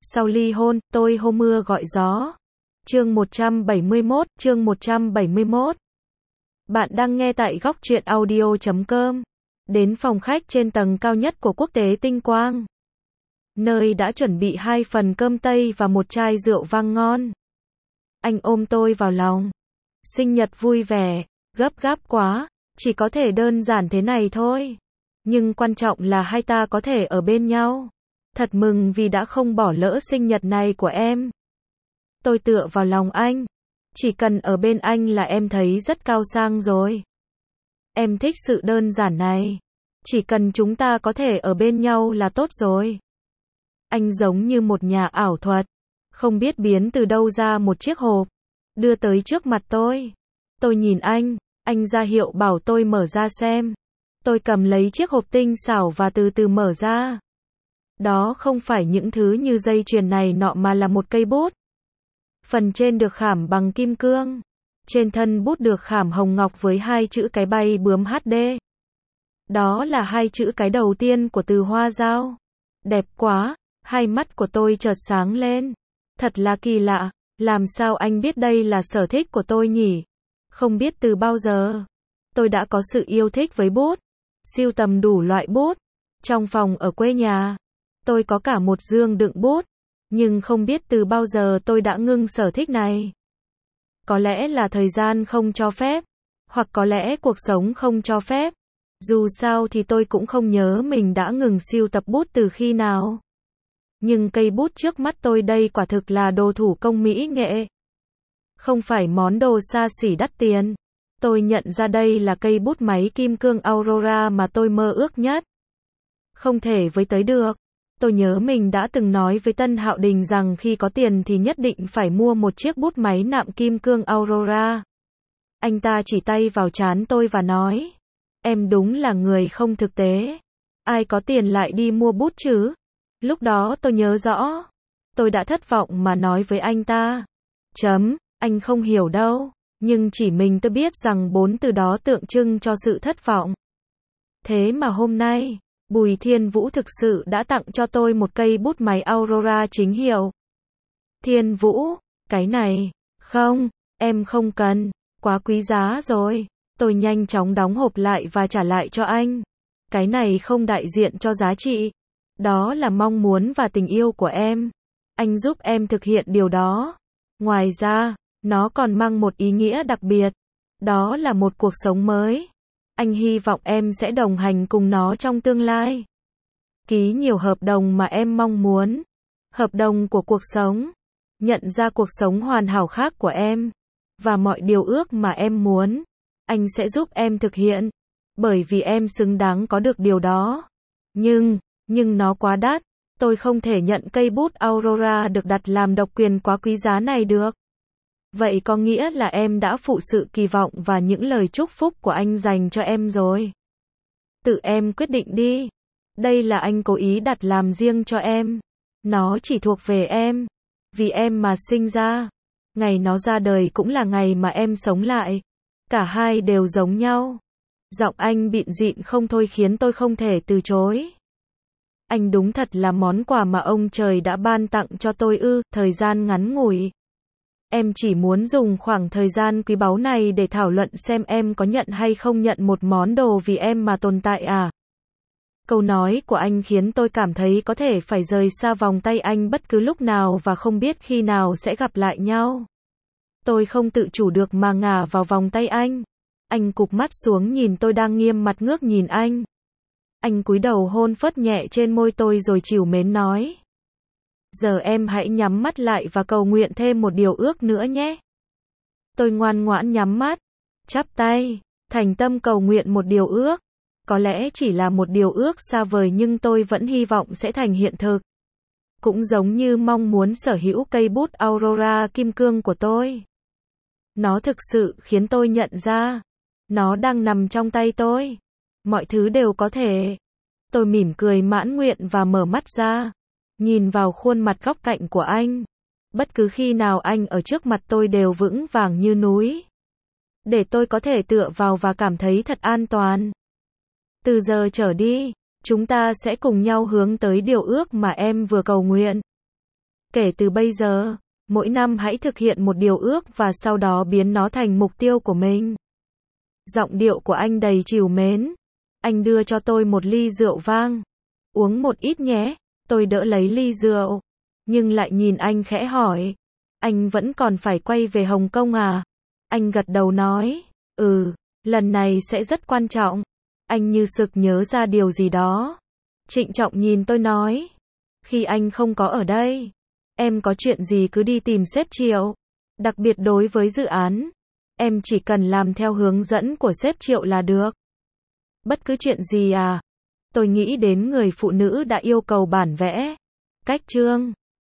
Sau ly hôn, tôi hô mưa gọi gió. Chương 171. Bạn đang nghe tại góc truyện audio.com. Đến phòng khách trên tầng cao nhất của Quốc tế Tinh Quang, nơi đã chuẩn bị 2 phần cơm tây và một chai rượu vang ngon. Anh ôm tôi vào lòng. Sinh nhật vui vẻ, gấp gáp quá, chỉ có thể đơn giản thế này thôi. Nhưng quan trọng là hai ta có thể ở bên nhau. Thật mừng vì đã không bỏ lỡ sinh nhật này của em. Tôi tựa vào lòng anh. Chỉ cần ở bên anh là em thấy rất cao sang rồi. Em thích sự đơn giản này. Chỉ cần chúng ta có thể ở bên nhau là tốt rồi. Anh giống như một nhà ảo thuật, không biết biến từ đâu ra một chiếc hộp, đưa tới trước mặt tôi. Tôi nhìn anh ra hiệu bảo tôi mở ra xem. Tôi cầm lấy chiếc hộp tinh xảo và từ từ mở ra. Đó không phải những thứ như dây chuyền này nọ mà là một cây bút. Phần trên được khảm bằng kim cương. Trên thân bút được khảm hồng ngọc với 2 chữ cái bay bướm HD. Đó là 2 chữ cái đầu tiên của từ hoa dao. Đẹp quá, hai mắt của tôi chợt sáng lên. Thật là kỳ lạ, làm sao anh biết đây là sở thích của tôi nhỉ? Không biết từ bao giờ, tôi đã có sự yêu thích với bút. Sưu tầm đủ loại bút. Trong phòng ở quê nhà, tôi có cả một dương đựng bút. Nhưng không biết từ bao giờ tôi đã ngưng sở thích này. Có lẽ là thời gian không cho phép, hoặc có lẽ cuộc sống không cho phép. Dù sao thì tôi cũng không nhớ mình đã ngừng sưu tập bút từ khi nào. Nhưng cây bút trước mắt tôi đây quả thực là đồ thủ công mỹ nghệ. Không phải món đồ xa xỉ đắt tiền. Tôi nhận ra đây là cây bút máy kim cương Aurora mà tôi mơ ước nhất. Không thể với tới được. Tôi nhớ mình đã từng nói với Tân Hạo Đình rằng khi có tiền thì nhất định phải mua một chiếc bút máy nạm kim cương Aurora. Anh ta chỉ tay vào trán tôi và nói, em đúng là người không thực tế. Ai có tiền lại đi mua bút chứ? Lúc đó tôi nhớ rõ. Tôi đã thất vọng mà nói với anh ta. Anh không hiểu đâu. Nhưng chỉ mình tôi biết rằng 4 từ đó tượng trưng cho sự thất vọng. Thế mà hôm nay, Bùi Thiên Vũ thực sự đã tặng cho tôi một cây bút máy Aurora chính hiệu. Thiên Vũ, cái này, không, em không cần, quá quý giá rồi. Tôi nhanh chóng đóng hộp lại và trả lại cho anh. Cái này không đại diện cho giá trị. Đó là mong muốn và tình yêu của em. Anh giúp em thực hiện điều đó. Ngoài ra, nó còn mang một ý nghĩa đặc biệt. Đó là một cuộc sống mới. Anh hy vọng em sẽ đồng hành cùng nó trong tương lai. Ký nhiều hợp đồng mà em mong muốn. Hợp đồng của cuộc sống. Nhận ra cuộc sống hoàn hảo khác của em. Và mọi điều ước mà em muốn. Anh sẽ giúp em thực hiện. Bởi vì em xứng đáng có được điều đó. Nhưng nó quá đắt. Tôi không thể nhận cây bút Aurora được đặt làm độc quyền quá quý giá này được. Vậy có nghĩa là em đã phụ sự kỳ vọng và những lời chúc phúc của anh dành cho em rồi. Tự em quyết định đi. Đây là anh cố ý đặt làm riêng cho em. Nó chỉ thuộc về em. Vì em mà sinh ra. Ngày nó ra đời cũng là ngày mà em sống lại. Cả hai đều giống nhau. Giọng anh bịn dịn không thôi khiến tôi không thể từ chối. Anh đúng thật là món quà mà ông trời đã ban tặng cho tôi ư? Thời gian ngắn ngủi. Em chỉ muốn dùng khoảng thời gian quý báu này để thảo luận xem em có nhận hay không nhận một món đồ vì em mà tồn tại à? Câu nói của anh khiến tôi cảm thấy có thể phải rời xa vòng tay anh bất cứ lúc nào và không biết khi nào sẽ gặp lại nhau. Tôi không tự chủ được mà ngả vào vòng tay anh. Anh cụp mắt xuống nhìn tôi đang nghiêm mặt ngước nhìn anh. Anh cúi đầu hôn phớt nhẹ trên môi tôi rồi trìu mến nói. Giờ em hãy nhắm mắt lại và cầu nguyện thêm một điều ước nữa nhé. Tôi ngoan ngoãn nhắm mắt, chắp tay, thành tâm cầu nguyện một điều ước. Có lẽ chỉ là một điều ước xa vời nhưng tôi vẫn hy vọng sẽ thành hiện thực. Cũng giống như mong muốn sở hữu cây bút Aurora kim cương của tôi. Nó thực sự khiến tôi nhận ra. Nó đang nằm trong tay tôi. Mọi thứ đều có thể. Tôi mỉm cười mãn nguyện và mở mắt ra. Nhìn vào khuôn mặt góc cạnh của anh. Bất cứ khi nào anh ở trước mặt tôi đều vững vàng như núi. Để tôi có thể tựa vào và cảm thấy thật an toàn. Từ giờ trở đi, chúng ta sẽ cùng nhau hướng tới điều ước mà em vừa cầu nguyện. Kể từ bây giờ, mỗi năm hãy thực hiện một điều ước và sau đó biến nó thành mục tiêu của mình. Giọng điệu của anh đầy trìu mến. Anh đưa cho tôi một ly rượu vang. Uống một ít nhé. Tôi đỡ lấy ly rượu. Nhưng lại nhìn anh khẽ hỏi. Anh vẫn còn phải quay về Hồng Kông à? Anh gật đầu nói. Lần này sẽ rất quan trọng. Anh như sực nhớ ra điều gì đó. Trịnh trọng nhìn tôi nói. Khi anh không có ở đây, em có chuyện gì cứ đi tìm sếp Triệu. Đặc biệt đối với dự án, em chỉ cần làm theo hướng dẫn của sếp Triệu là được. Bất cứ chuyện gì à? Tôi nghĩ đến người phụ nữ đã yêu cầu bản vẽ, cách chương.